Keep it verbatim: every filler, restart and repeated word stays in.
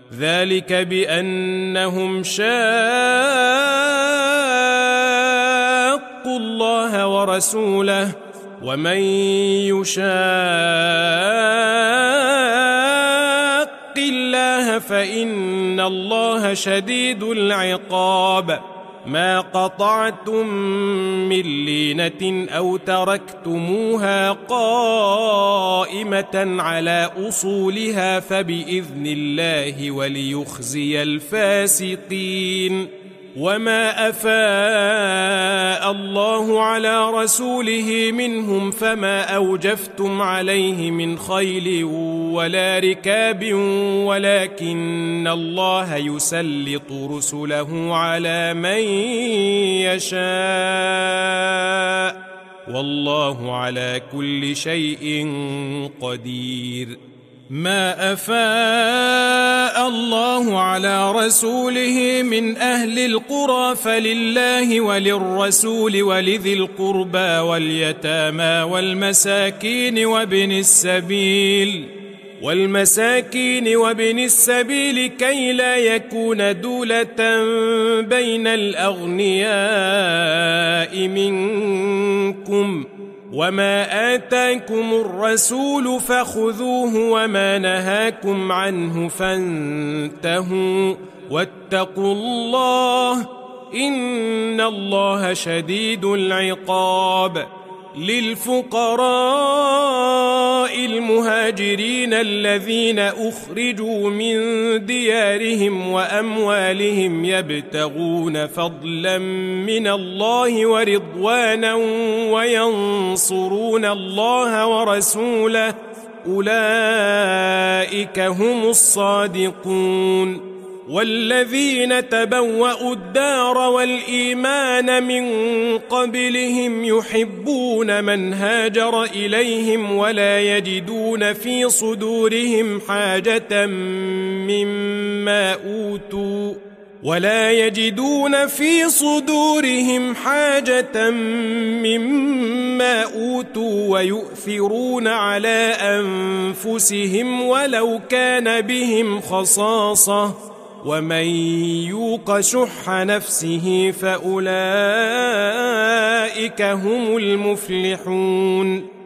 ذلك بأنهم شاقوا الله ورسوله ومن يشاق الله فإن الله شديد العقاب ما قطعتم من لينة أو تركتموها قائمة على أصولها فبإذن الله وليخزي الفاسقين وما أفاء الله على رسوله منهم فما أوجفتم عليه من خيل ولا ركاب ولكن الله يسلط رسله على من يشاء والله على كل شيء قدير ما أفاء الله على رسوله من أهل القرى فلله وللرسول ولذي القربى واليتامى والمساكين وابن السبيل والمساكين وابن السبيل كي لا يكون دولة بين الأغنياء منكم وما آتاكم الرسول فخذوه وما نهاكم عنه فانتهوا واتقوا الله إن الله شديد العقاب للفقراء المهاجرين الذين أخرجوا من ديارهم وأموالهم يبتغون فضلا من الله ورضوانا وينصرون الله ورسوله أولئك هم الصادقون والذين تبوأوا الدار والإيمان من قبلهم يحبون من هاجر إليهم ولا يجدون في صدورهم حاجة مما أوتوا ولا يجدون في صدورهم حاجة مما أوتوا ويؤثرون على أنفسهم ولو كان بهم خصاصة ومن يوق شح نفسه فأولئك هم المفلحون